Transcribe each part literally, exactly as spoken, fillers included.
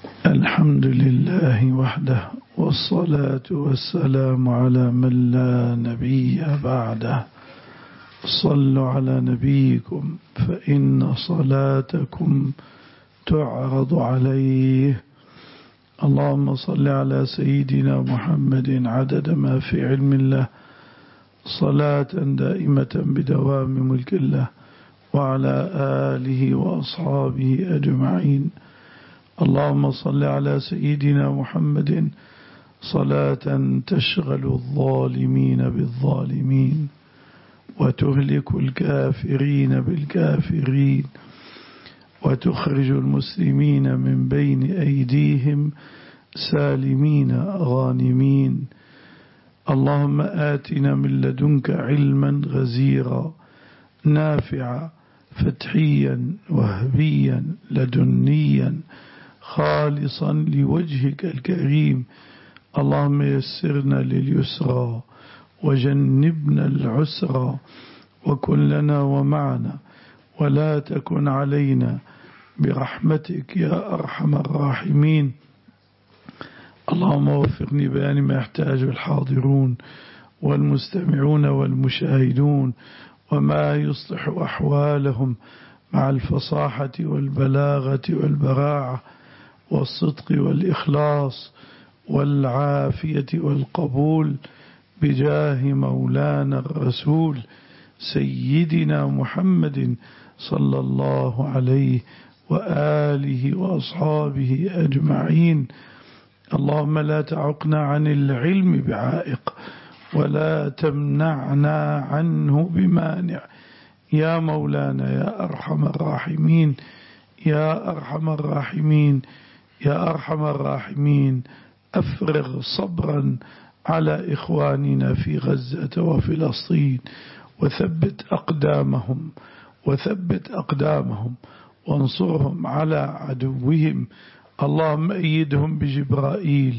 الحمد لله وحده، والصلاة والسلام على من لا نبي بعده. صلوا على نبيكم فإن صلاتكم تعرض عليه. اللهم صل على سيدنا محمد عدد ما في علم الله، صلاة دائمة بدوام ملك الله، وعلى آله وأصحابه أجمعين. اللهم صل على سيدنا محمد صلاة تشغل الظالمين بالظالمين، وتهلك الكافرين بالكافرين، وتخرج المسلمين من بين أيديهم سالمين غانمين. اللهم آتنا من لدنك علما غزيرا نافعا فتحيا وهبيا لدنيا خالصا لوجهك الكريم. اللهم يسرنا لليسرى وجنبنا العسرى، وكن لنا ومعنا ولا تكن علينا برحمتك يا أرحم الراحمين. اللهم وفقني بيان ما يحتاجه الحاضرون والمستمعون والمشاهدون، وما يصلح أحوالهم مع الفصاحة والبلاغة والبراعة والصدق والإخلاص والعافية والقبول، بجاه مولانا الرسول سيدنا محمد صلى الله عليه وآله وأصحابه أجمعين. اللهم لا تعقنا عن العلم بعائق، ولا تمنعنا عنه بمانع، يا مولانا يا أرحم الراحمين، يا أرحم الراحمين، يا أرحم الراحمين. أفرغ صبرا على إخواننا في غزة وفلسطين، وثبت أقدامهم وثبت أقدامهم وانصرهم على عدوهم. اللهم أيدهم بجبرائيل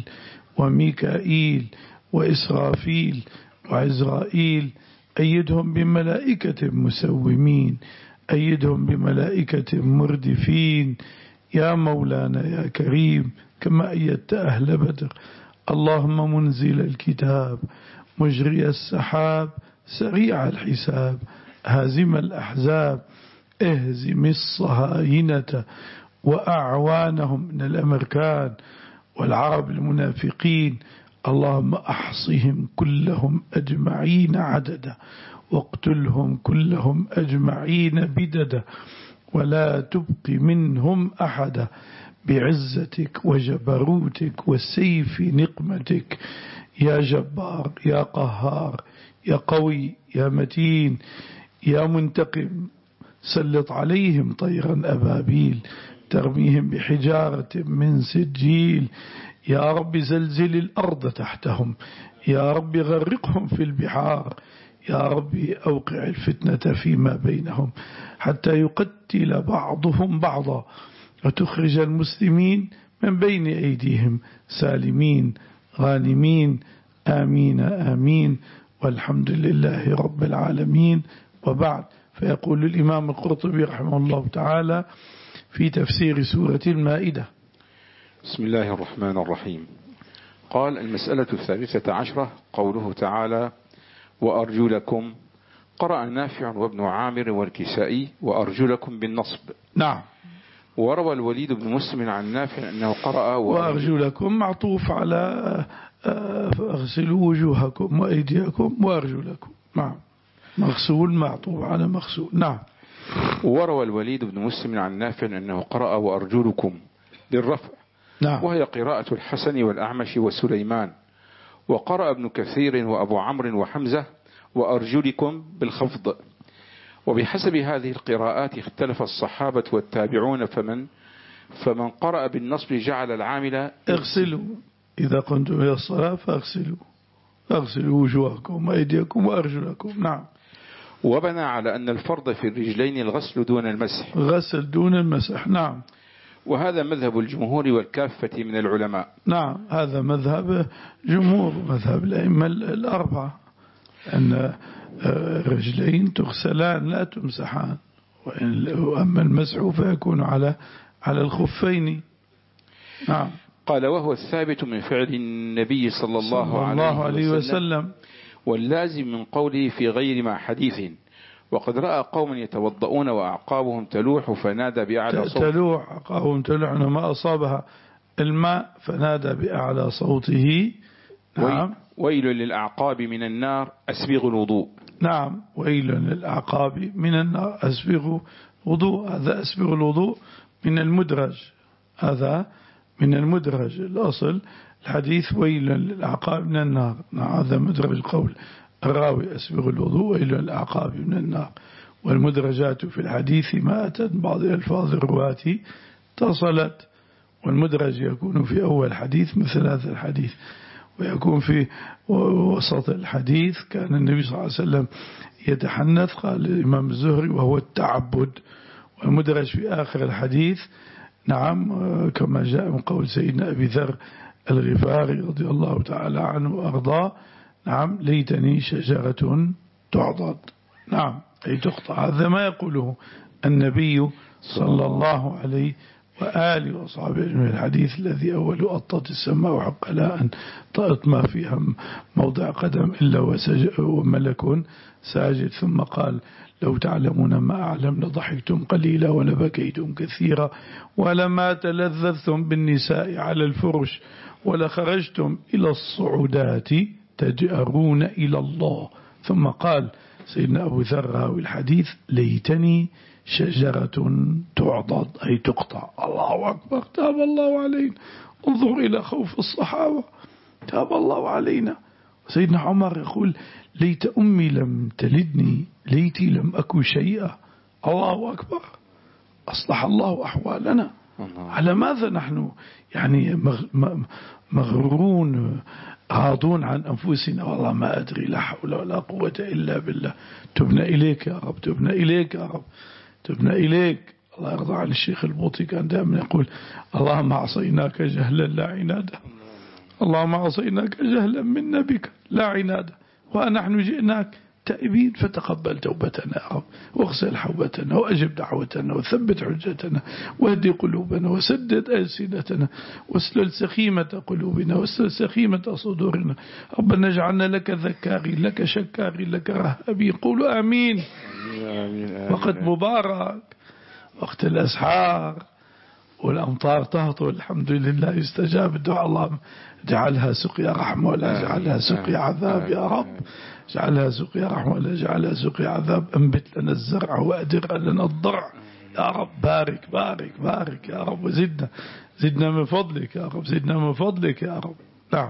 وميكائيل وإسرافيل وعزرائيل، أيدهم بملائكة مسومين، أيدهم بملائكة مردفين، يا مولانا يا كريم، كما أيدت أهل بدر. اللهم منزل الكتاب، مجري السحاب، سريع الحساب، هازم الأحزاب، اهزم الصهاينة وأعوانهم من الأمريكان والعرب المنافقين. اللهم أحصهم كلهم أجمعين عددا، واقتلهم كلهم أجمعين بددا، ولا تبق منهم أحدا، بعزتك وجبروتك وسيف نقمتك، يا جبار يا قهار يا قوي يا متين يا منتقم. سلط عليهم طيرا أبابيل ترميهم بحجارة من سجيل. يا رب زلزل الأرض تحتهم، يا رب غرقهم في البحار، يا رب أوقع الفتنة فيما بينهم حتى يقتل بعضهم بعضا، وتخرج المسلمين من بين أيديهم سالمين غانمين. آمين آمين، والحمد لله رب العالمين. وبعد، فيقول الإمام القرطبي رحمه الله تعالى في تفسير سورة المائدة: بسم الله الرحمن الرحيم. قال: المسألة الثالثة عشرة، قوله تعالى: وأرجلكم. قرأ نافع وابن عامر والكسائي وأرجلكم بالنصب. نعم. وروى الوليد بن مسلم عن نافع أنه قرأ وأرجلكم معطوف على فاغسلوا وجوهكم وأيديكم وأرجلكم. نعم، مغسول معطوف على مغسول. نعم. وروى الوليد بن مسلم عن نافع أنه قرأ وأرجلكم بالرفع. نعم. وهي قراءة الحسن والأعمش وسليمان. وقرأ ابن كثير وأبو عمرو وحمزة وأرجلكم بالخفض. وبحسب هذه القراءات اختلف الصحابة والتابعون، فمن فمن قرأ بالنصب جعل العامل اغسلوا إذا قمتم إلى الصلاة فاغسلوا اغسلوا وجوهكم وأيديكم وأرجلكم. نعم. وبنى على أن الفرض في الرجلين الغسل دون المسح. غسل دون المسح. نعم. وهذا مذهب الجمهور والكافة من العلماء. نعم، هذا مذهب جمهور مذهب الأئمة الأربعة، أن الرجلين تغسلان لا تمسحان، وأما المسح فيكون على على الخفين. نعم. قال وهو الثابت من فعل النبي صلى الله, صلى الله عليه وسلم، واللازم من قوله في غير ما حديث. وقد رأى قوم يتوضؤون وأعقابهم تلوح فنادى بأعلى صوت تلوح أعقابهم تلوح ما أصابها الماء فنادى بأعلى صوته. نعم. ويل للأعقاب من النار أسبغ الوضوء. نعم، ويل للأعقاب من النار أسبغ وضوء. هذا أسبغ الوضوء من المدرج، هذا من المدرج. الأصل الحديث ويل للأعقاب من النار. نعم، هذا مدرج قول الراوي أسبغ الوضوء ويل للأعقاب من النار. والمدرجات في الحديث ما أتت بعض ألفاظ الرواة اتصلت، والمدرج يكون في أول حديث مثل هذا الحديث، ويكون في وسط الحديث. كان النبي صلى الله عليه وسلم يتحنث، قال الإمام الزهري، وهو التعبد. والمدرج في آخر الحديث نعم كما جاء من قول سيدنا أبي ذر الغفاري رضي الله تعالى عنه وأرضاه، نعم ليتني شجرة تعضد، نعم أي تقطع. هذا ما يقوله النبي صلى الله عليه وآله وصحبه أجمعين. الحديث الذي أول أطت السماء وحق لها أن طأت ما فيها موضع قدم إلا وملك ساجد، ثم قال لو تعلمون ما أعلم لضحكتم قليلا ولبكيتم كثيرا ولما تلذذتم بالنساء على الفرش ولخرجتم إلى الصعودات تجأرون إلى الله. ثم قال سيدنا أبو ذر راوي الحديث ليتني شجرة تعضد أي تقطع. الله أكبر، تاب الله علينا. انظر إلى خوف الصحابة، تاب الله علينا. سيدنا عمر يقول ليت أمي لم تلدني ليتي لم أكن شيئا. الله أكبر، أصلح الله أحوالنا. على ماذا نحن يعني مغرورون راضون عن أنفسنا؟ والله ما أدري، لا حول ولا قوة إلا بالله. تبنا إليك يا رب، تبنا إليك يا رب، تبنا إليك. الله يرضى عن الشيخ البوطي كان دائما يقول اللهم عصيناك جهلا لا عنادا، اللهم عصيناك جهلا منا بك لا عنادا، ونحن جئناك تائبين فتقبل توبتنا يا رب، واغسل حوبتنا وأجب دعوتنا وثبت حجتنا واهدي قلوبنا وسدد ألسنتنا واسلل سخيمة قلوبنا واسلل سخيمة صدورنا. ربنا اجعلنا لك ذكارين لك شكارين لك رهابين. قولوا آمين. وقت مبارك، وقت الأسحار والأمطار تهطل، الحمد لله يستجاب الدعاء. اللهم اجعلها سقيا رحمة ولا اجعلها سقيا عذاب يا رب، اجعلها سقيا رحمة ولا اجعلها سقيا عذاب. انبت لنا الزرع وأدر لنا الضرع يا رب. بارك بارك بارك يا رب، وزدنا زدنا من فضلك يا رب، زدنا من فضلك يا رب. نعم.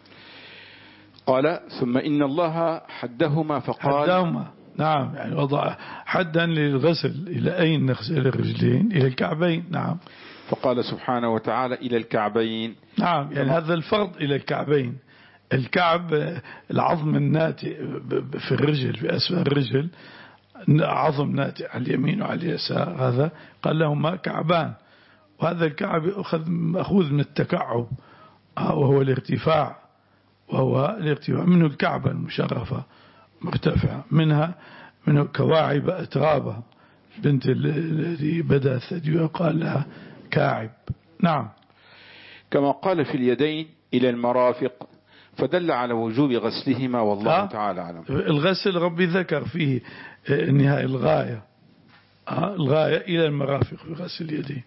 قال ثم إن الله حدهما فقال حدهما، نعم يعني وضع حدا للغسل. إلى أين نغسل الرجلين؟ إلى الكعبين. نعم. فقال سبحانه وتعالى إلى الكعبين. نعم يعني هذا الفرض إلى الكعبين. الكعب العظم الناتئ في الرجل، في أسفل الرجل عظم ناتئ على اليمين وعلى اليسار، هذا قال لهما كعبان. وهذا الكعب أخذ مأخوذ من التكعب وهو الارتفاع، وهو الارتفاع منه الكعبة المشرفة مرتفعة، منها منه كواعب أترابة بنت الذي بدأ الثدي وقال لها كاعب. نعم. كما قال في اليدين إلى المرافق، فدل على وجوب غسلهما والله تعالى أعلم. الغسل ربي ذكر فيه نهاية الغاية، الغاية إلى المرافق في غسل اليدين.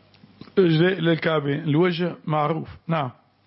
إلى الكعبين، الوجه معروف. نعم.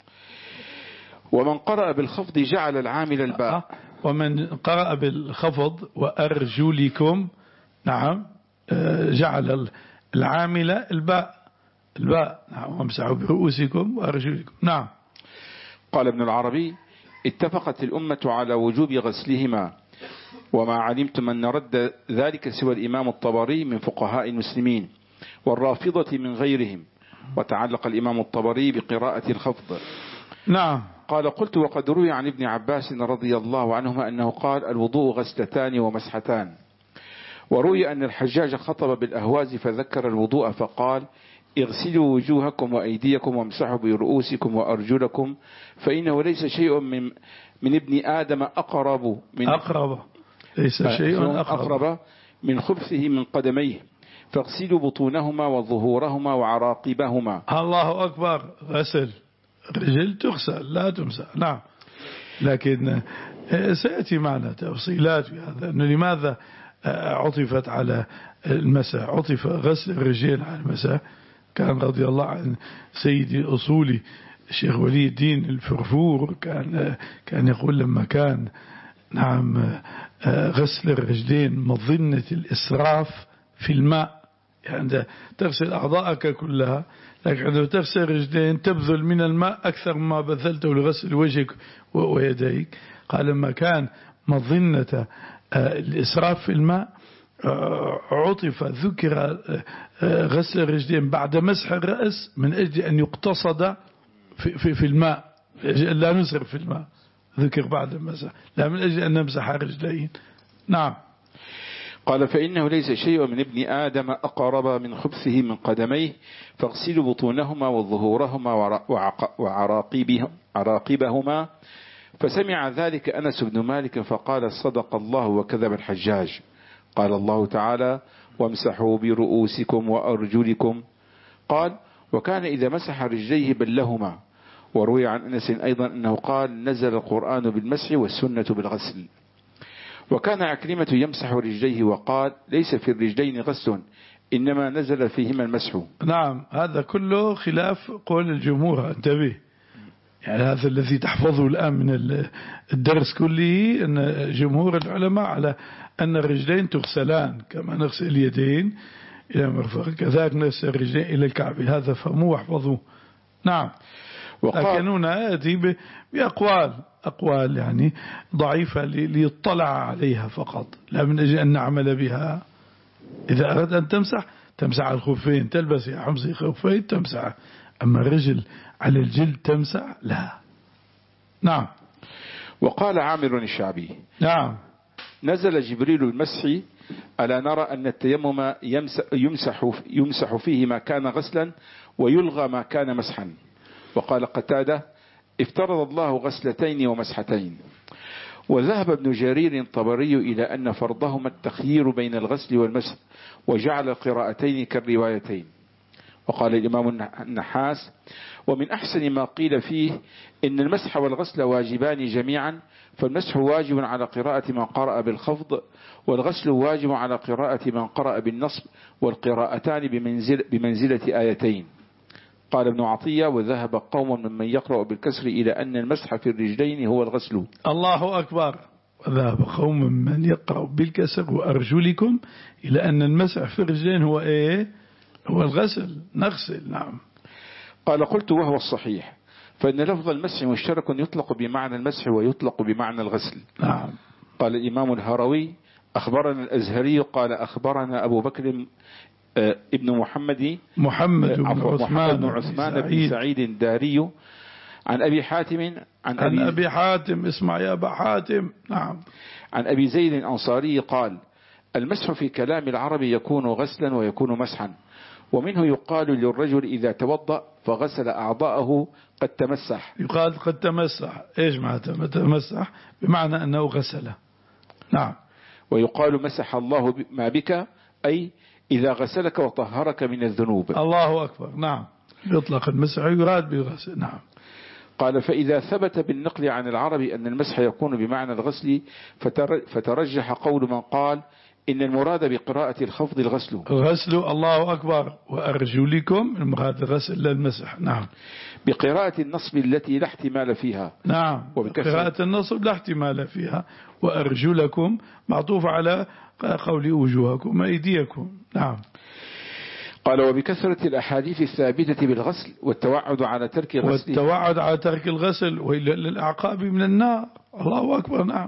ومن قرأ بالخفض جعل العامل الباء. ومن قرأ بالخفض وأرجلكم، نعم جعل العامل الباء، الباء. نعم. وامسحوا برؤوسكم وأرجلكم. نعم. قال ابن العربي اتفقت الأمة على وجوب غسلهما، وما علمتم أن رد ذلك سوى الإمام الطبري من فقهاء المسلمين والرافضة من غيرهم. وتعلق الإمام الطبري بقراءة الخفض. نعم. قال قلت وقد روي عن ابن عباس رضي الله عنهما أنه قال الوضوء غسلتان ومسحتان. وروي أن الحجاج خطب بالأهواز فذكر الوضوء فقال اغسلوا وجوهكم وأيديكم وامسحوا برؤوسكم وأرجلكم فإنه ليس شيء من من ابن آدم أقرب من أقرب ليس شيء أقرب, أقرب من خبثه من قدميه. فاغسلوا بطونهما وظهورهما وعراقبهما. الله أكبر. غسل رجل تغسل لا تمسح. نعم. لكن سيأتي معنا تفصيلات في هذا، أنه لماذا عطفت على المسح، عطف غسل الرجل على المسح. كان رضي الله عن سيدي الأصولي الشيخ ولي الدين الفرفور كان كان يقول لما كان نعم غسل الرجلين مظنة الإسراف في الماء، يعني تغسل أعضاءك كلها، لكن عندما تغسل الرجلين تبذل من الماء أكثر مما بذلته لغسل وجهك ويديك. قال لما كان مظنة الإسراف في الماء عطف ذكر غسل الرجلين بعد مسح الرأس من أجل أن يقتصد في, في, في الماء، لا نسرف في الماء، ذكر بعد المسح، لا من أجل أن نمسح الرجلين. نعم. قال فإنه ليس شيء من ابن آدم أقرب من خبثه من قدميه، فاغسلوا بطونهما وظهورهما وعراقبهما. فسمع ذلك أنس بن مالك فقال صدق الله وكذب الحجاج. قال الله تعالى وامسحوا برؤوسكم وأرجلكم. قال وكان إذا مسح رجليه بلهما. وروي عن أنس أيضا أنه قال نزل القرآن بالمسح والسنة بالغسل. وكان عكرمة يمسح رجليه وقال ليس في الرجلين غسل إنما نزل فيهما المسح. نعم. هذا كله خلاف قول الجمهور، انتبه، يعني هذا الذي تحفظه الآن من الدرس كله أن جمهور العلماء على أن الرجلين تغسلان كما نغسل اليدين إلى مرفق، كذلك نغسل الرجلين إلى الكعب. هذا فهموه واحفظوه. نعم. لكن هنا يأتي بأقوال أقوال يعني ضعيفة ليطلع عليها فقط، لا من أجل أن نعمل بها. إذا أردت أن تمسح تمسح الخفين، تلبس يا حمصي خفين تمسح، أما الرجل على الجلد تمسح لا. نعم. وقال عامر الشعبي نعم نزل جبريل المسح ألا نرى أن التيمم يمسح, يمسح فيه ما كان غسلا ويلغى ما كان مسحا. وقال قتادة افترض الله غسلتين ومسحتين. وذهب ابن جرير الطبري إلى أن فرضهما التخيير بين الغسل والمسح وجعل القراءتين كالروايتين. وقال الإمام النحاس ومن أحسن ما قيل فيه إن المسح والغسل واجبان جميعا، فالمسح واجب على قراءة من قرأ بالخفض، والغسل واجب على قراءة من قرأ بالنصب، والقراءتان بمنزل بمنزلة آيتين. قال ابن عطية وذهب قوم ممن يقرأ بالكسر إلى أن المسح في الرجلين هو الغسل. الله أكبر. وذهب قوم ممن يقرأ بالكسر وأرجلكم إلى أن المسح في الرجلين هو إيه؟ هو الغسل، نغسل. نعم. قال قلت وهو الصحيح، فإن لفظ المسح مشترك يطلق بمعنى المسح ويطلق بمعنى الغسل. نعم. قال الإمام الهروي أخبرنا الأزهري قال أخبرنا أبو بكر آه ابن محمد محمد بن عثمان, بن, عثمان بن سعيد الداري عن أبي حاتم عن, عن أبي, أبي حاتم اسمع يا أبا حاتم. نعم. عن أبي زيد الأنصاري قال المسح في كلام العرب يكون غسلا ويكون مسحا، ومنه يقال للرجل إذا توضأ فغسل أعضاءه قد تمسح. يقال قد تمسح. إيش معنى تمسح؟ بمعنى أنه غسل. نعم. ويقال مسح الله ما بك، أي إذا غسلك وطهرك من الذنوب. الله أكبر. نعم. يطلق المسح يراد بالغسل. نعم. قال فإذا ثبت بالنقل عن العرب أن المسح يكون بمعنى الغسل فترجح قول من قال إن المراد بقراءة الخفض الغسل. الغسل. الله أكبر. وأرجلكم المراد الغسل لا المسح. نعم. بقراءة النصب التي لا احتمال فيها. نعم. قراءة النصب لا احتمال فيها. وأرجلكم معطوف على قول وجوهكم وأيديكم. نعم. قال وبكثرة الأحاديث الثابتة بالغسل والتوعد على ترك الغسل والتوعد على ترك الغسل وإلى للأعقاب من النار. الله أكبر. نعم.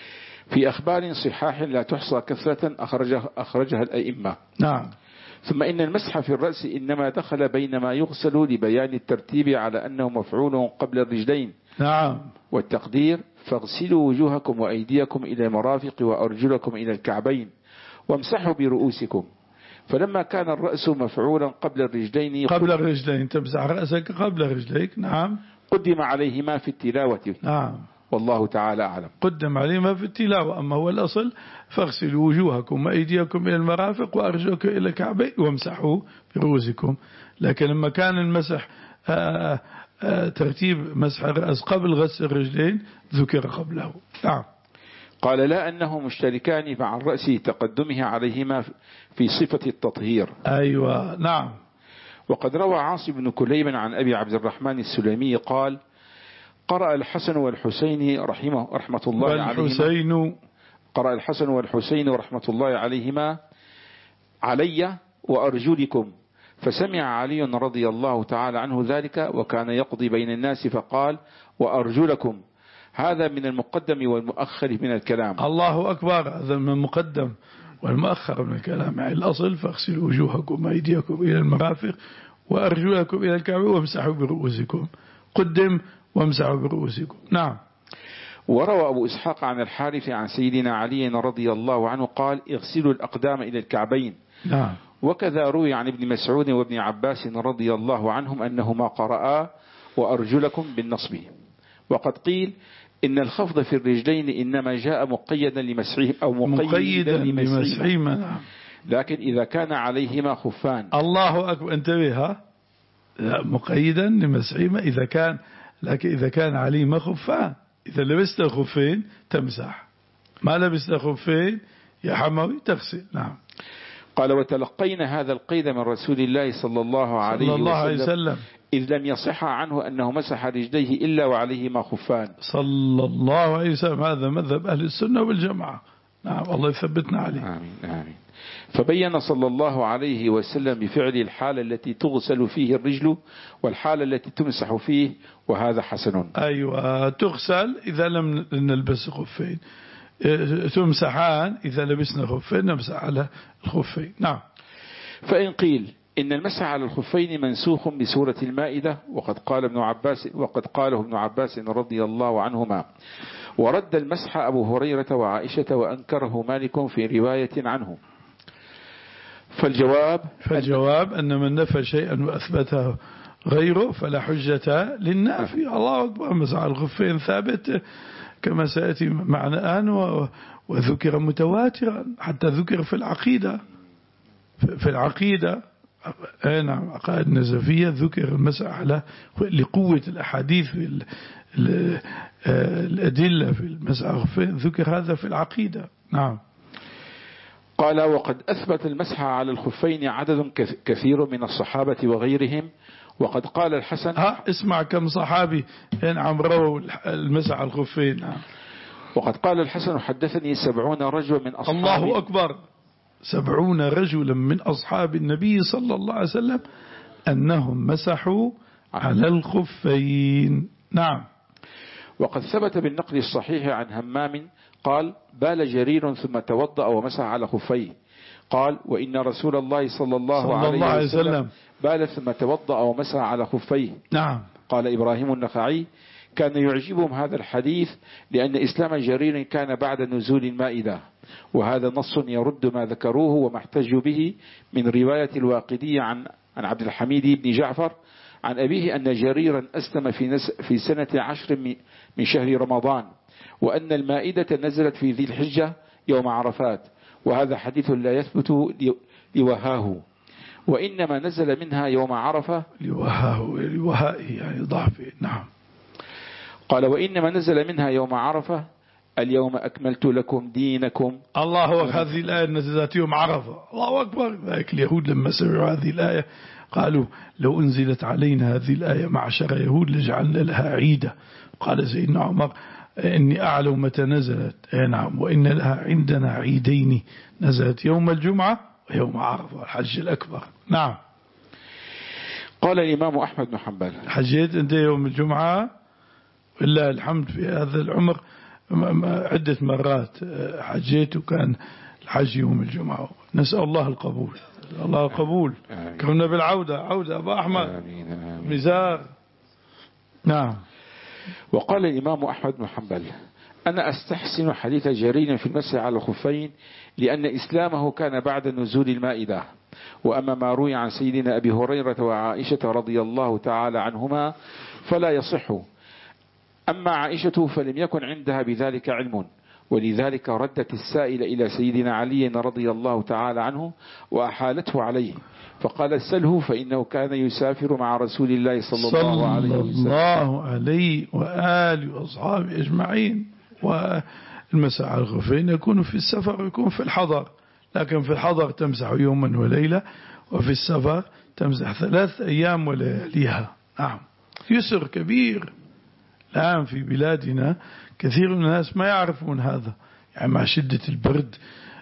في أخبار صحاح لا تحصى كثرة أخرجها, أخرجها الأئمة. نعم. ثم إن المسح في الرأس إنما دخل بين ما يغسل لبيان الترتيب على أنه مفعول قبل الرجلين. نعم. والتقدير فاغسلوا وجوهكم وأيديكم إلى المرافق وأرجلكم إلى الكعبين وامسحوا برؤوسكم. فلما كان الرأس مفعولا قبل الرجلين قبل الرجلين تمسح رأسك قبل رجليك. نعم. قدم عليهما في التلاوة. نعم. والله تعالى أعلم. قدم عليهما في التلاوة، أما هو الأصل فاغسلوا وجوهكم وأيديكم إلى المرافق وأرجلكم إلى الكعبين وامسحوا برؤوسكم. لكن لما كان المسح آآ آآ ترتيب مسح الرأس قبل غسل الرجلين ذكر قبله. نعم. قال لا أنه مشتركان مع الرأس تقدمها عليهما في صفة التطهير. أيوة نعم. وقد روى عاصم بن كليب عن أبي عبد الرحمن السلمي قال قرأ الحسن والحسين رحمه رحمة الله والحسين عليهما قرأ الحسن والحسين رحمة الله عليهما علي وأرجلكم، فسمع علي رضي الله تعالى عنه ذلك وكان يقضي بين الناس فقال وأرجلكم، هذا من المقدم والمؤخر من الكلام. الله أكبر، هذا من المقدم والمؤخر من الكلام. يعني الأصل فاغسلوا وجوهكم وأيديكم إلى المرافق وأرجلكم إلى الكعبين وامسحوا برؤوسكم، قدم وامسحوا برؤوسكم. نعم. وروى أبو إسحاق عن الحارث عن سيدنا علي رضي الله عنه قال اغسلوا الأقدام إلى الكعبين. نعم. وكذا روي عن ابن مسعود وابن عباس رضي الله عنهم أنهما قرأا وأرجلكم بالنصب. وقد قيل إن الخفض في الرجلين إنما جاء مقيدا لمسحهم أو مقيدا لمسحهما، لكن إذا كان عليهما خفان. الله أكبر، انتبه، مقيدا لمسحهما إذا كان، لكن إذا كان عليهما خفان، إذا لبست الخفين تمسح، ما لبست الخفين يا حموي تغسل. نعم. قال وتلقينا هذا القيد من رسول الله صلى الله عليه, صلى الله عليه وسلم, وسلم إذ لم يصح عنه أنه مسح رجليه إلا وعليهما خفان صلى الله عليه وسلم. هذا مذهب أهل السنة والجماعة. نعم، الله يثبتنا عليه. آمين آمين. فبين صلى الله عليه وسلم بفعل الحالة التي تغسل فيه الرجل والحالة التي تمسح فيه، وهذا حسن. أيوة، تغسل إذا لم نلبس خفين، تمسحان إذا لبسنا خفين نمسح على الخفين. نعم. فإن قيل إن المسح على الخفين منسوخ بسورة المائدة، وقد قال ابن عباس وقد قاله ابن عباس رضي الله عنهما، ورد المسح أبو هريرة وعائشة وأنكره مالك في رواية عنه. فالجواب فالجواب أن من نفى شيئا وأثبته غيره فلا حجة للنافي. الله أكبر. مسح على الخفين ثابت كما سيأتي معنا الآن، وذكر متواترا حتى ذكر في العقيدة. في العقيدة نعم، عقائد النزفية ذكر المسح على لقوة الأحاديث الأدلة في المسح ذكر هذا في العقيدة. نعم. قال وقد أثبت المسح على الخفين عدد كثير من الصحابة وغيرهم، وقد قال الحسن ها اسمع كم صحابي نعم رووا المسح على الخفين. نعم. وقد قال الحسن حدثني سبعون رجلا من أصحابه. الله أكبر، سبعون رجلا من أصحاب النبي صلى الله عليه وسلم أنهم مسحوا على الخفين. نعم. وقد ثبت بالنقل الصحيح عن همام قال بال جرير ثم توضأ ومسح على خفيه. قال وإن رسول الله صلى الله, صلى عليه, الله عليه وسلم, وسلم بال ثم توضأ ومسح على خفيه. نعم. قال إبراهيم النخعي كان يعجبهم هذا الحديث لأن إسلام جرير كان بعد نزول المائدة، وهذا نص يرد ما ذكروه وما احتجوا به من رواية الواقدي عن عن عبد الحميد بن جعفر عن أبيه أن جريرا أسلم في, في سنة عشر من شهر رمضان، وأن المائدة نزلت في ذي الحجة يوم عرفات، وهذا حديث لا يثبت لوهاه، وإنما نزل منها يوم عرفة لوهاه لوهائه يعني ضعفه. نعم. قال وإنما نزل منها يوم عرفة اليوم أكملت لكم دينكم. الله أكبر. هذه الآية نزلت يوم عرفة. الله أكبر. ذلك اليهود لما سمعوا هذه الآية قالوا لو أنزلت علينا هذه الآية معشر يهود لجعلنا لها عيدا. قال سيدنا عمر إني أعلم متى نزلت. نعم. وإن لها عندنا عيدين، نزلت يوم الجمعة ويوم عرفة الحج الأكبر. نعم. قال الإمام أحمد بن حنبل حجيت أنت يوم الجمعة؟ إلا الحمد في هذا العمر عدة مرات حجيت وكان الحج يوم الجمعة. نسأل الله القبول. الله القبول. كنا بالعودة عودة أبا أحمد. آمين آمين. مزار. نعم. وقال الإمام أحمد بن حنبل أنا أستحسن حديث جرير في المسح على الخفين لأن إسلامه كان بعد نزول المائدة، وأما ما روي عن سيدنا أبي هريرة وعائشة رضي الله تعالى عنهما فلا يصح، أما عائشة فلم يكن عندها بذلك علم، ولذلك ردت السائل إلى سيدنا علي رضي الله تعالى عنه وأحالته عليه، فقال سله فإنه كان يسافر مع رسول الله صلى, صلى الله عليه وسلم صلى الله عليه وآله وأصحابه أجمعين. والمسح على الخفين يكون في السفر ويكون في الحضر، لكن في الحضر تمسح يوما وليلة، وفي السفر تمسح ثلاث أيام ولياليها. نعم، يسر كبير. الآن في بلادنا كثير من الناس ما يعرفون هذا، يعني مع شدة البرد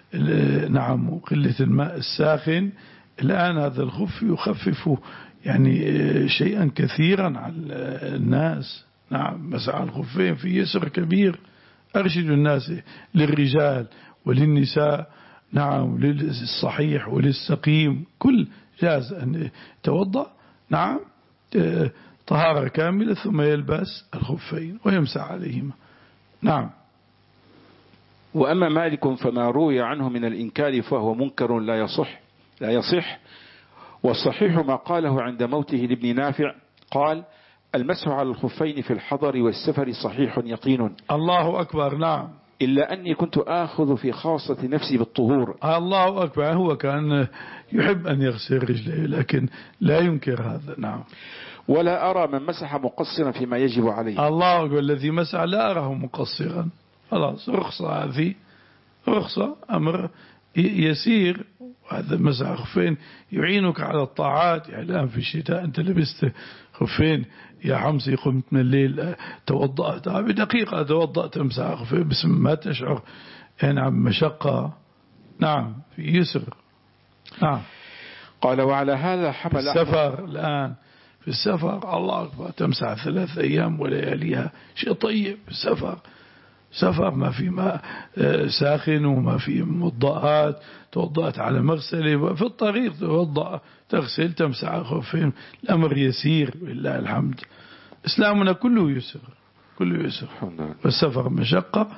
نعم وقلة الماء الساخن، الآن هذا الخف يخفف يعني شيئا كثيرا على الناس. نعم، مسح الخفين في يسر كبير. أرشد الناس للرجال وللنساء، نعم، للصحيح وللسقيم، كل جاز أن يتوضأ، نعم، طهارة كاملة، ثم يلبس الخفين ويمسح عليهما. نعم. وأما مالك فما روي عنه من الإنكار فهو منكر لا يصح لا يصح والصحيح ما قاله عند موته لابن نافع، قال المسح على الخفين في الحضر والسفر صحيح يقين. الله أكبر. نعم. إلا أني كنت آخذ في خاصة نفسي بالطهور. الله أكبر. هو كان يحب أن يغسل رجله لكن لا ينكر هذا. نعم. ولا أرى من مسح مقصرا فيما يجب عليه. الله أكبر. الذي مسح لا أراه مقصرا، خلاص رخصة، هذه رخصة، أمر يسير. وهذا مسح خفين يعينك على الطاعات. يعني الآن في الشتاء أنت لبست خفين يا حمصي، قمت من الليل توضأت بدقيقة توضأت تمسح خفين بس ما تشعر يعني عن مشقة. نعم، في يسر. نعم. قال وعلى هذا حمل السفر. الآن في السفر الله أكبر تمسح ثلاث أيام ولياليها، شيء طيب. السفر سفر ما في ماء ساخن وما في مضاءات، توضأت على مغسله في الطريق توضأ تغسل تمسح خفين، الأمر يسير لله الحمد. إسلامنا كله يسر، كله يسر. والسفر مشقة،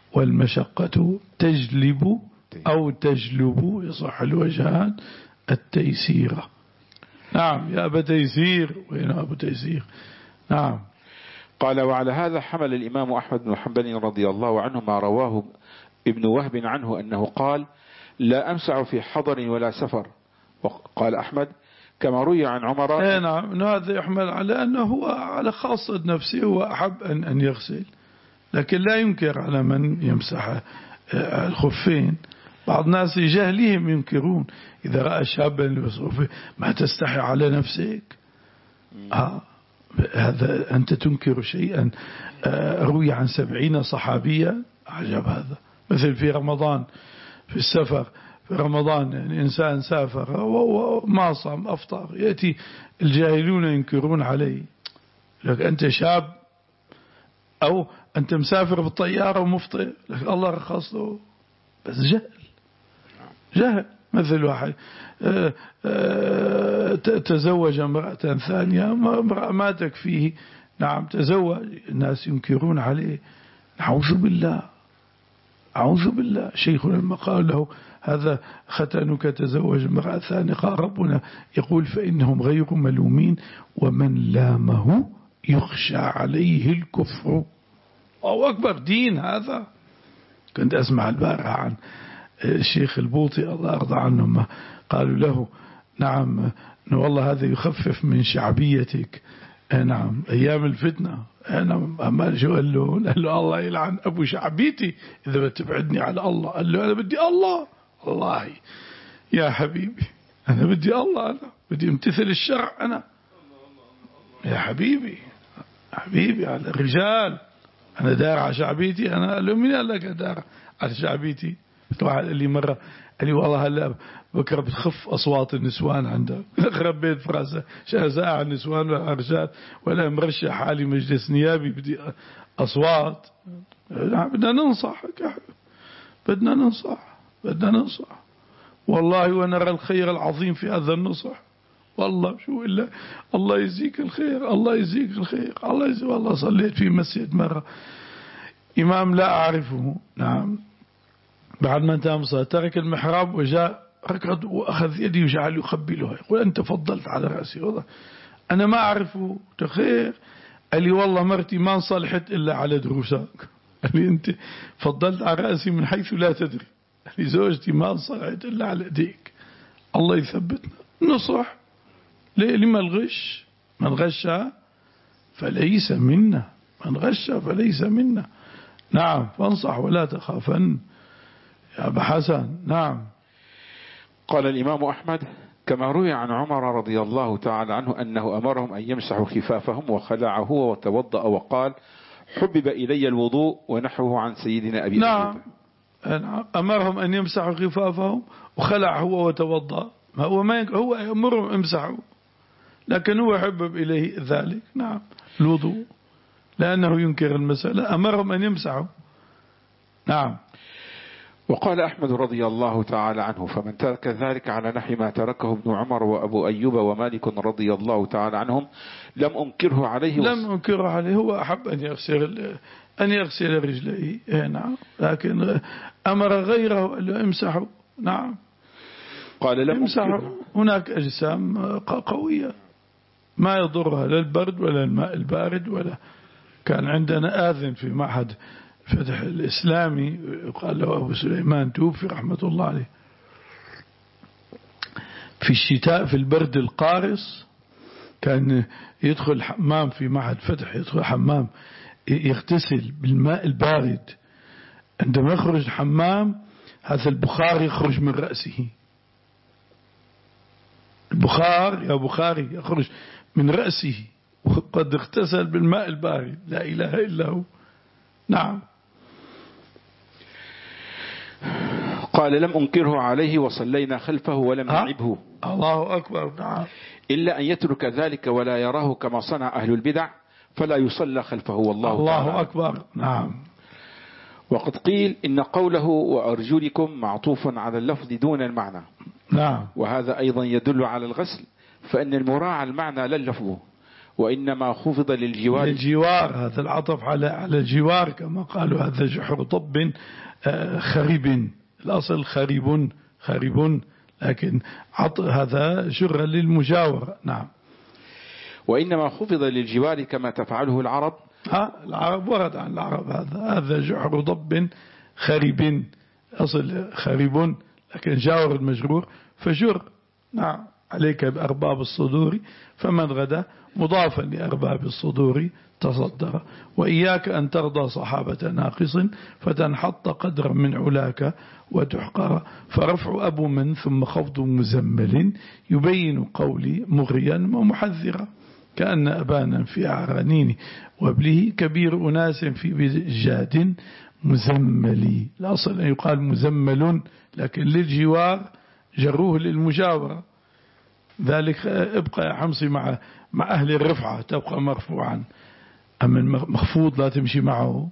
والمشقة تجلب أو تجلب يصح الوجهان التيسير. نعم. يا أبا تيسير، وين أبو تيسير؟ نعم. قال وعلى هذا حمل الإمام أحمد بن حنبل رضي الله عنه ما رواه ابن وهب عنه أنه قال لا أمسع في حضر ولا سفر. وقال أحمد كما روي عن عمر. اي نعم، هذا يحمل على أنه هو على خاصة نفسه وأحب أن أن يغسل، لكن لا ينكر على من يمسح الخفين. بعض الناس جهلهم ينكرون، إذا رأى شابا يلبس خفين ما تستحي على نفسك. آه هذا أنت تنكر شيئا روي عن سبعين صحابيا، عجب هذا. مثل في رمضان في السفر، في رمضان يعني إنسان سافر وما صام أفطر، يأتي الجاهلون ينكرون عليه، لك أنت شاب أو أنت مسافر بالطيارة ومفطر، لك الله رخص له، بس جهل جهل. مثل واحد تزوج امرأة ثانية، امرأة ما تكفيه، نعم تزوج، الناس ينكرون عليه، أعوذ بالله أعوذ بالله. شيخنا لما قال له هذا ختانك تزوج امرأة ثانية، قال ربنا يقول فإنهم غير ملومين ومن لامه يخشى عليه الكفر. الله أكبر. دين هذا. كنت أسمع البارحة عن الشيخ البوطي الله أرضى عنه، قالوا له نعم والله هذا يخفف من شعبيتك. نعم أيام الفتنة. نعم. أما شو قال له؟ قال له الله يلعن أبو شعبيتي إذا بتبعدني على الله. قال له أنا بدي الله. والله يا حبيبي أنا بدي الله، أنا بدي امتثل الشرع أنا يا حبيبي حبيبي على الرجال. أنا دار على شعبيتي أنا. قال له مين قال لك دار على شعبيتي؟ واحد قال لي مرة قال لي والله هلا بكره بتخف أصوات النسوان عندك. ربيت فراسة شهزاء النسوان والرجال ولا مرشح حالي مجلس نيابي بدي أصوات. بدنا ننصحك يا حبيبي، بدنا ننصح بدنا ننصح والله، ونرى الخير العظيم في هذا النصح. والله شو إلا الله يجزيك الخير، الله يجزيك الخير، الله يجزيك. والله صليت في مسجد مرة إمام لا أعرفه، نعم، بعد ما انتهى مصلى ترك المحراب وجاء ركض وأخذ يدي وجعل يقبلها، يقول أنت فضلت على رأسي. والله أنا ما أعرفه، تخير قال لي والله مرتي ما انصلحت إلا على دروسك. قال لي أنت فضلت على رأسي من حيث لا تدري. قال لي زوجتي ما انصلحت إلا على ايديك. الله يثبتنا. نصح لما الغش؟ من غش فليس منا، من غش فليس منا. نعم، فانصح ولا تخافن يا أبا حسن. نعم. قال الإمام أحمد: كما روي عن عمر رضي الله تعالى عنه أنه أمرهم أن يمسحوا خفافهم وخلع هو وتوضأ وقال: حبب إلي الوضوء ونحوه عن سيدنا أبي نعم. أيوب. أمرهم أن يمسحوا خفافهم وخلع هو وتوضأ. هو ما يك... هو يأمرهم امسحوا، لكن هو حبب إليه ذلك. نعم، الوضوء، لأنه ينكر المسألة أمرهم أن يمسحوا. نعم. وقال أحمد رضي الله تعالى عنه: فمن ترك ذلك على نحو ما تركه ابن عمر وأبو أيوب ومالك رضي الله تعالى عنهم لم أنكره عليه. لم أنكره عليه، هو أحب أن يغسل أن يغسل رجليه. نعم، لكن أمر غيره أن يمسحوا. نعم. قال لم يمسحوا. هناك أجسام قوية ما يضرها لا البرد ولا الماء البارد ولا. كان عندنا آذن في معهد فتح الإسلامي يقال له أبو سليمان توفي رحمة الله عليه. في الشتاء في البرد القارس كان يدخل حمام في معهد فتح، يدخل حمام يغتسل بالماء البارد. عندما يخرج الحمام هذا البخار يخرج من رأسه. البخار يا بخاري يخرج من رأسه وقد اغتسل بالماء البارد. لا إله إلا هو. نعم. قال لم أنكره عليه وصلينا خلفه ولم نعبه. الله أكبر. نعم. إلا أن يترك ذلك ولا يراه كما صنع أهل البدع فلا يصلى خلفه والله الله تعالى. أكبر. نعم. وقد قيل إن قوله وأرجلكم معطوف على اللفظ دون المعنى. نعم. وهذا أيضا يدل على الغسل، فإن المراعى المعنى لا اللفظ، وإنما خفض للجوار. للجوار، هذا العطف على على الجوار كما قالوا هذا جحر طب خريب. الأصل خريب خريب، لكن عط هذا شر للمجاورة. نعم. وإنما خفض للجوار كما تفعله العرب. ها العرب ورد عن العرب هذا هذا جحر ضب خريب، أصل خريب لكن جاور المجرور فجر. نعم. عليك بأرباب الصدور فمن غدا مضافا لأرباب الصدور تصدر. وإياك أن ترضى صحابة ناقص فتنحط قدرا من علاك وتحقر. فرفع أبو من ثم خفض مزمل يبين قولي مغريا ومحذرا. كأن أبانا في عرانين وابله كبير أناس في بجاد مزملي. الأصل أن يقال مزمل، لكن للجوار جروه للمجاورة. ذلك ابقى يا حمصي مع مع أهل الرفعة تبقى مرفوعا، أما المخفوض لا تمشي معه.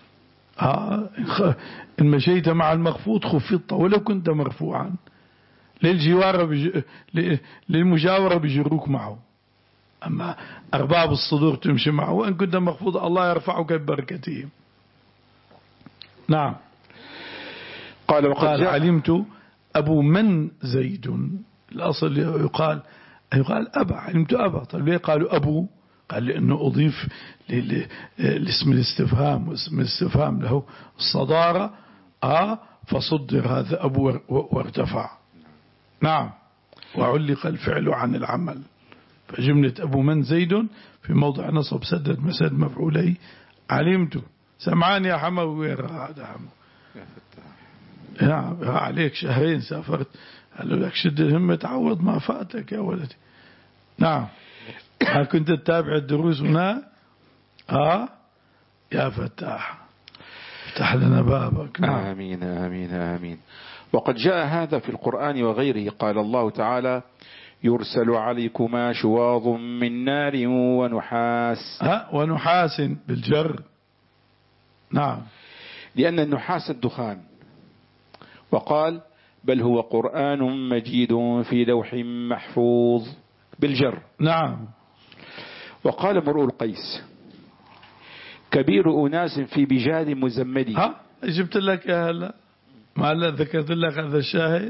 آه إن مشيت مع المخفوض خفضت ولو كنت مرفوعا. للجوار بج... للمجاورة بجروك معه، أما أرباب الصدور تمشي معه وإن كنت مخفوض الله يرفعك ببركتهم. نعم. قال وقد قال علمت أبو من زيد. الأصل يقال يقال أبا، علمت أبا. طيب ليه قالوا أبو؟ قال لأنه أضيف لاسم الاستفهام، واسم الاستفهام له الصدارة آه فصدر هذا أبو وارتفع. نعم. وعلق الفعل عن العمل، فجملة أبو من زيد في موضع نصب سدد مسد مفعولي علمت. سمعان يا حموي هذا حمو. نعم. عليك شهرين سافرت، قالوا لك شد الهمة تعوض ما فاتك يا ولدي. نعم. ما كنت تتابع الدروس هنا؟ ها يا فتاح افتح لنا بابك. نعم. آمين آمين آمين. وقد جاء هذا في القرآن وغيره. قال الله تعالى يرسل عليكما شواظ من نار ونحاس. ها ونحاس بالجر. نعم. لأن النحاس الدخان. وقال بل هو قرآن مجيد في لوح محفوظ بالجر. نعم. وقال امرؤ القيس كبير أناس في بجاد مزمدي. ها جبت لك يا هلا ما هلا ذكرت لك هذا الشاهد.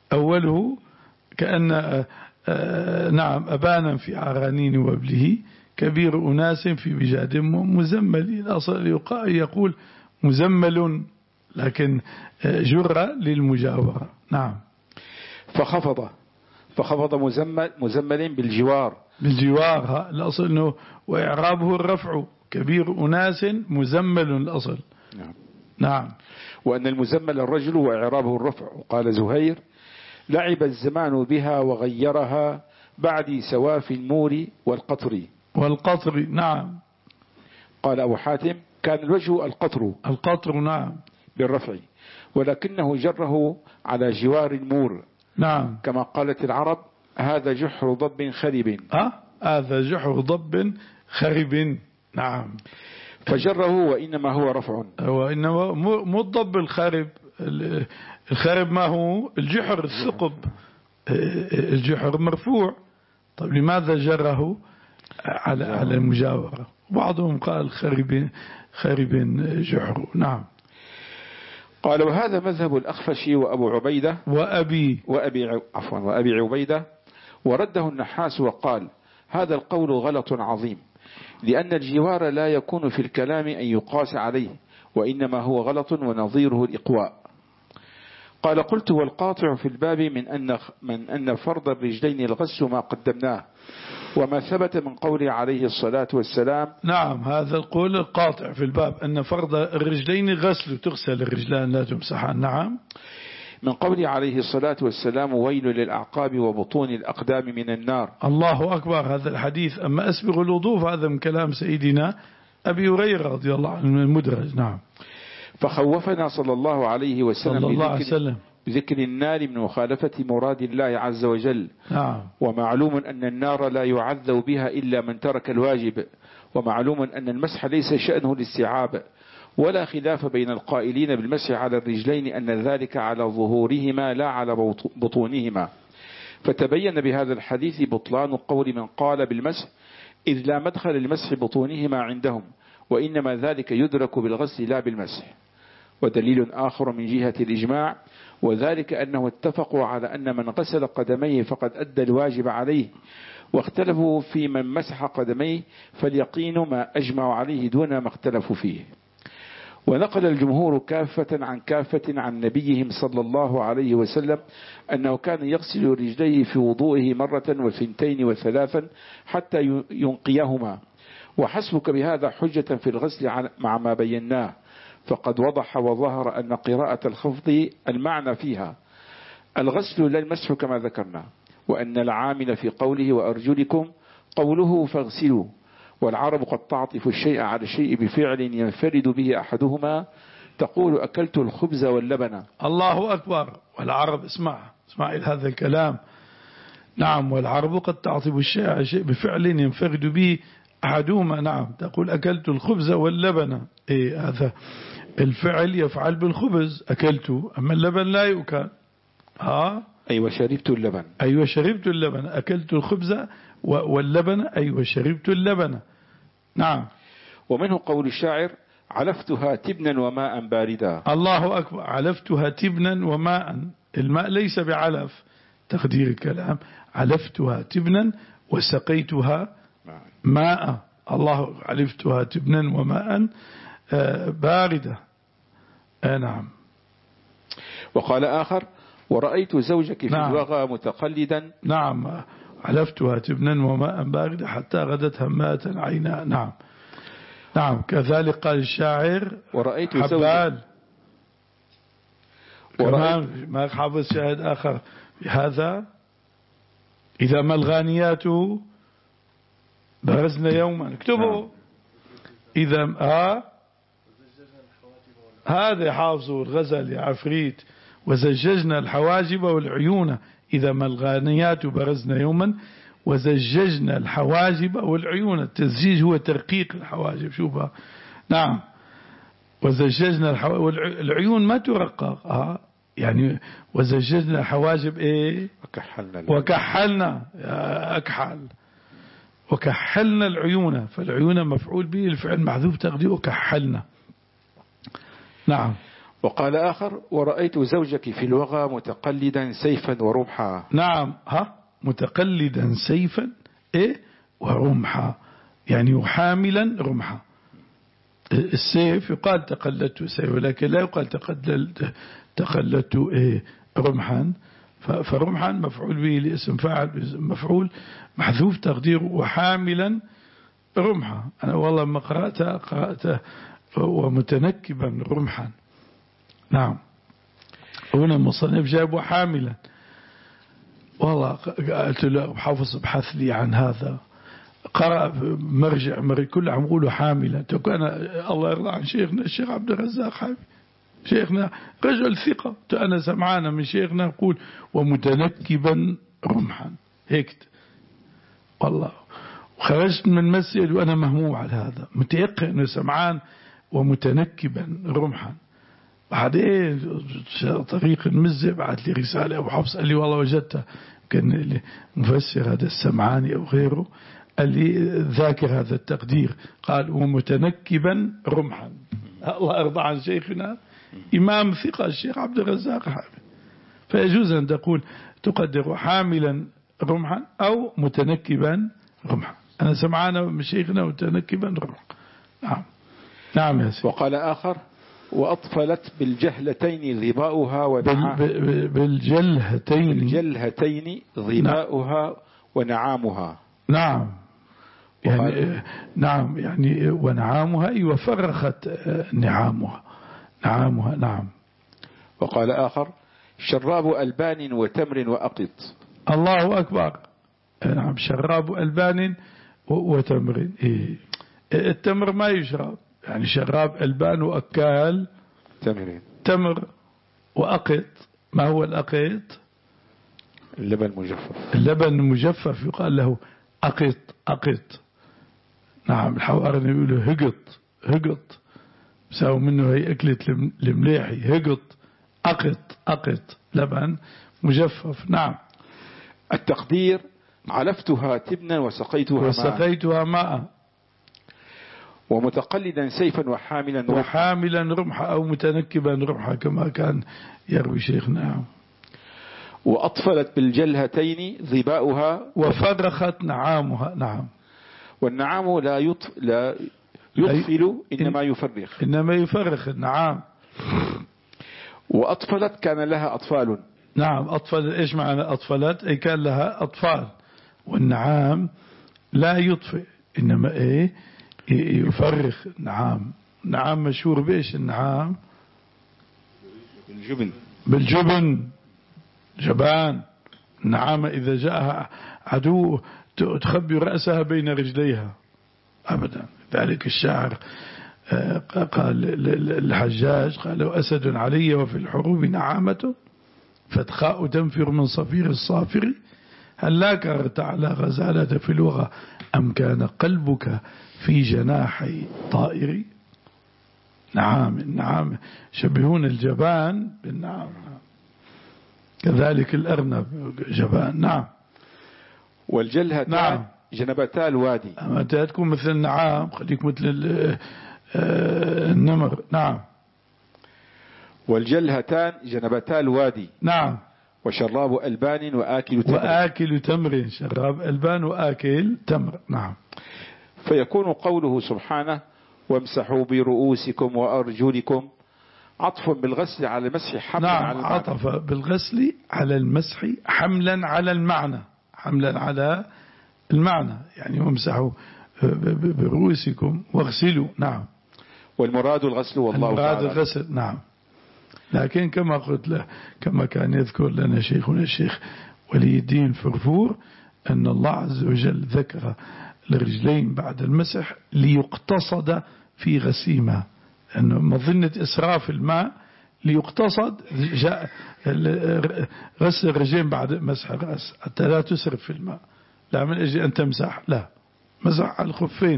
أوله كأن آه آه نعم أبانا في عرانين وابله كبير أناس في بجاد مزمل. الأصل يقول مزمل لكن جر للمجاورة. نعم. فخفض فخفض مزمل مزمل بالجوار بالجوار. الأصل أنه وإعرابه الرفع كبير أناس مزمل الأصل. نعم. نعم. وأن المزمل الرجل وإعرابه الرفع. قال زهير لعب الزمان بها وغيرها بعد سواف المور والقطر والقطر. نعم. قال أبو حاتم كان الوجه القطر القطر. نعم. بالرفع ولكنه جره على جوار المور. نعم. كما قالت العرب هذا جحر ضب خرب. أه؟ هذا جحر ضب خرب. نعم. فجره وإنما هو رفع. وإنما مو الضب الخرب. الخرب ما هو الجحر الثقب. الجحر مرفوع. طيب لماذا جره على على المجاورة؟ بعضهم قال خرب خرب جحر. نعم. قال وهذا مذهب الأخفشي وأبو عبيدة وأبي وأبي عفوا وأبي عبيدة. ورده النحاس وقال هذا القول غلط عظيم لأن الجوار لا يكون في الكلام أن يقاس عليه وإنما هو غلط ونظيره الإقواء. قال قلت والقاطع في الباب من أن من أن فرض الرجلين الغسل ما قدمناه وما ثبت من قوله عليه الصلاة والسلام. نعم. هذا القول القاطع في الباب أن فرض الرجلين غسل تغسل الرجلان لا تمسحان. نعم. من قوله عليه الصلاة والسلام ويل للأعقاب وبطون الأقدام من النار. الله أكبر. هذا الحديث. أما أسبغ الوضوء فهذا من كلام سيدنا أبي هريرة رضي الله عنه المدرج. نعم. فخوفنا صلى الله عليه وسلم صلى الله عليه وسلم بذكر النار من مخالفة مراد الله عز وجل. نعم. ومعلوم أن النار لا يعذب بها إلا من ترك الواجب. ومعلوم أن المسح ليس شأنه الاستيعاب ولا خلاف بين القائلين بالمسح على الرجلين أن ذلك على ظهورهما لا على بطونهما. فتبين بهذا الحديث بطلان قول من قال بالمسح إذ لا مدخل لمسح بطونهما عندهم وإنما ذلك يدرك بالغسل لا بالمسح. ودليل آخر من جهة الإجماع وذلك أنه اتفقوا على أن من غسل قدميه فقد أدى الواجب عليه واختلفوا في من مسح قدميه فاليقين ما أجمعوا عليه دون ما اختلفوا فيه. ونقل الجمهور كافة عن كافة عن نبيهم صلى الله عليه وسلم أنه كان يغسل رجليه في وضوئه مرة وثنتين وثلاثا حتى ينقيهما. وحسبك بهذا حجة في الغسل مع ما بيناه فقد وضح وظهر أن قراءة الخفض المعنى فيها الغسل لا المسح كما ذكرنا وأن العامل في قوله وأرجلكم قوله فاغسلوا. والعرب قد تعطف الشيء على الشيء بفعل ينفرد به أحدهما تقول أكلت الخبز واللبن. الله أكبر. والعرب اسمع اسمع إلى هذا الكلام. نعم. والعرب قد تعطف الشيء على شيء بفعل ينفرد به أحدهما. نعم. تقول أكلت الخبز واللبن. إيه هذا الفعل يفعل بالخبز أكلته أما اللبن لا يؤكل. ها أيوة شربت اللبن. أيوة شربت اللبن. أكلت الخبز واللبن. أيوة شربت اللبن. نعم. ومنه قول الشاعر علفتها تبنا وماء باردا. الله أكبر. علفتها تبنا وماء. الماء ليس بعلف تقدير الكلام. علفتها تبنا وسقيتها ماء. الله. علفتها تبنا وماء باردة. نعم. وقال آخر ورأيت زوجك في نعم. الوغى متقلدا. نعم. علفتها تبنا وماء باردة حتى غدت هماة عيناء. نعم. نعم. كذلك قال الشاعر ورأيت حبال. كمان ما حافظ شاهد آخر في هذا إذا ما الغانيات برزنا يوما اكتبوا. نعم. إذا ها هذا حافظوا الغزل يا عفريت. وزججنا الحواجب والعيون إذا ما الغانيات برزنا يوما وزججنا الحواجب والعيون. التزجيج هو ترقيق الحواجب. شوفها. نعم. وزججنا الحواجب والعيون ما ترقق. آه. يعني وزججنا الحواجب إيه وكحلنا وكحلنا أكحل وكحلنا العيون. فالعيون مفعول به الفعل محذوف تقديره وكحلنا. نعم. وقال آخر ورأيت زوجك في الوغى متقلدا سيفا ورمحا. نعم. ها متقلدا سيفا إيه ورمحا. يعني وحاملا رمحا. السيف يقال تقلدت سيف ولكن لا يقال تقلدت تقلدت إيه رمحا. فرمحا مفعول به لاسم فاعل مفعول محذوف تقديره وحاملا رمحا. أنا والله ما قرأتها قرأتها ومتنكبا رمحا. نعم. هنا المصنف جاب حاملا. والله قلت له حافظ ابحث لي عن هذا. قرأ مرجع مرجع كل عم يقولوا حاملا. تكون الله يرضى عن شيخنا الشيخ عبد الرزاق حبيبي شيخنا رجل ثقة. أنا سمعانا من شيخنا يقول ومتنكبا رمحا هيك. والله وخرجت من المسجد وأنا مهموم على هذا متيقن أنه سمعان ومتنكبا رمحا. بعدين طريق المزة بعت لي رسالة أبو حفص قال لي والله وجدتها كان مفسر هذا السمعاني أو غيره قال لي ذاكر هذا التقدير قال ومتنكبا رمحا. الله أرضى عن شيخنا إمام ثقة الشيخ عبد الرزاق حامل. فيجوز أن تقول تقدر حاملا رمحا أو متنكبا رمحا. أنا سمعانا من شيخنا متنكبا رمحا. نعم نعم يا سيدي. وقال آخر وأطفلت بالجهلتين ظباؤها ونعامها. بالجلهتين بالجلهتين ظباؤها ونعامها. نعم يعني نعم يعني ونعامها أي وفرخت نعامها نعامها. نعم. وقال آخر شراب ألبان وتمر وأقط. الله أكبر. نعم شراب ألبان وتمر. إيه التمر ما يشرب يعني شراب ألبان وأكال تمرين تمر وأقط. ما هو الأقط؟ اللبن المجفف. اللبن المجفف يقال له أقط أقط. نعم الحواري يقولوا هقط هقط بساوي منه هي أكلة المليحي هقط أقط أقط لبن مجفف. نعم. التقدير علفتها تبنا وسقيتها ماء وسقيتها ماء. ومتقلدا سيفا وحاملا رمحا. وحاملا رمحا أو متنكبا رمحا كما كان يروي شيخنا. وأطفلت بالجلهتين ظباؤها وفرخت نعامها. نعم. والنعام لا يطف لا يطفل إنما يفرخ. إنما يفرخ النعام. وأطفلت كان لها أطفال. نعم أطفل. إيش معنى أطفلت؟ أي كان لها أطفال. والنعام لا يطفئ إنما إيه يفرخ. نعام. نعام مشهور بإيش النعام؟ بالجبن. بالجبن جبان. النعامة إذا جاءها عدو تخبي رأسها بين رجليها أبدا. ذلك الشاعر قال الحجاج قال أسد علي وفي الحروب نعامة فتخاء تنفر من صفير الصافر هل لا كرت على غزالة في الوغى أم كان قلبك في جناحي طائر. نعام. النعام شبهون الجبان بالنعام. كذلك الأرنب جبان. نعم. والجلهتان نعم. جنبتا الوادي. أما تكون مثل النعام خليك مثل النمر. نعم. والجلهتان جنبتا الوادي. نعم. وشراب ألبان وآكل تمر. وآكل تمر. شراب ألبان وآكل تمر. نعم. فيكون قوله سبحانه وامسحوا برؤوسكم وأرجلكم عطف بالغسل على المسح حملا. نعم. على المعنى. عطف بالغسل على المسح حملا على المعنى. حملا على المعنى يعني وامسحوا برؤوسكم واغسلوا. نعم. والمراد الغسل والله المراد تعالى. الغسل. نعم. لكن كما قلت له كما كان يذكر لنا شيخنا الشيخ ولي الدين فرفور أن الله عز وجل ذكر الرجلين بعد المسح ليقتصد في غسيمة أنه مظنة إسراف الماء ليقتصد جاء غسل الرجلين بعد مسح الرأس حتى لا تسرف في الماء لا من أجل أن تمسح لا مسح على الخفين.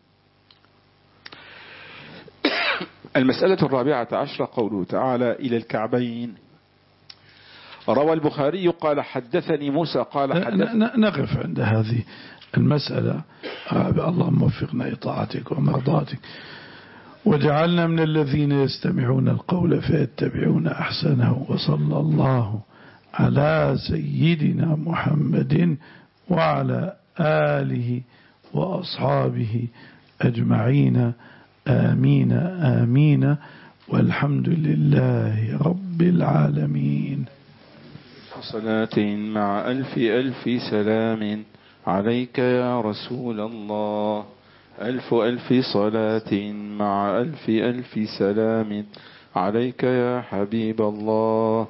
المسألة الرابعة عشرة قوله تعالى إلى الكعبين. روى البخاري قال حدثني موسى قال حدثني. نقف عند هذه المسألة. اللهم وفقنا إطاعتك ومرضاتك وجعلنا من الذين يستمعون القول فيتبعون أحسنه وصلى الله على سيدنا محمد وعلى آله وأصحابه أجمعين آمين آمين، والحمد لله رب العالمين. صلاة مع ألف ألف سلام عليك يا رسول الله، ألف ألف صلاة مع ألف ألف سلام عليك يا حبيب الله،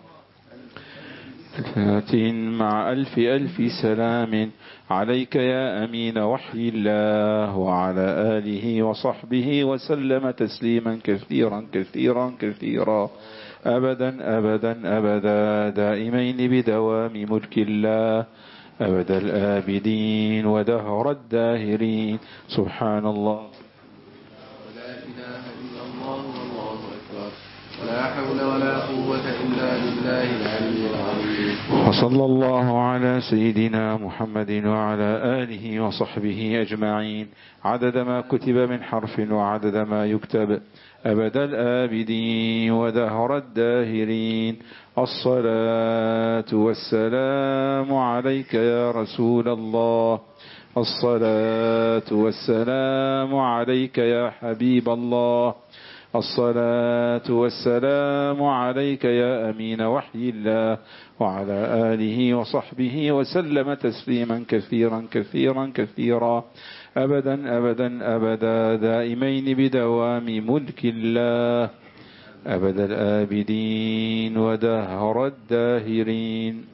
صلاة مع ألف ألف سلام عليك يا أمين وحي الله، وعلى آله وصحبه وسلم تسليما كثيرا كثيرا كثيرا أبدا أبدا أبدا، دائمين بدوام ملك الله أبد الآبدين ودهر الداهرين. سبحان الله ولا إله إلا الله والله أكبر، ولا حول ولا قوة إلا بالله العلي العظيم. وصلى الله على سيدنا محمد وعلى آله وصحبه أجمعين، عدد ما كتب من حرف وعدد ما يكتب أبد الآبدين ودهر الداهرين. الصلاة والسلام عليك يا رسول الله، الصلاة والسلام عليك يا حبيب الله، الصلاة والسلام عليك يا أمين وحي الله، وعلى آله وصحبه وسلم تسليما كثيرا كثيرا كثيرا أبدا أبدا أبدا، دائمين بدوام ملك الله أبد الآبدين ودهر الداهرين.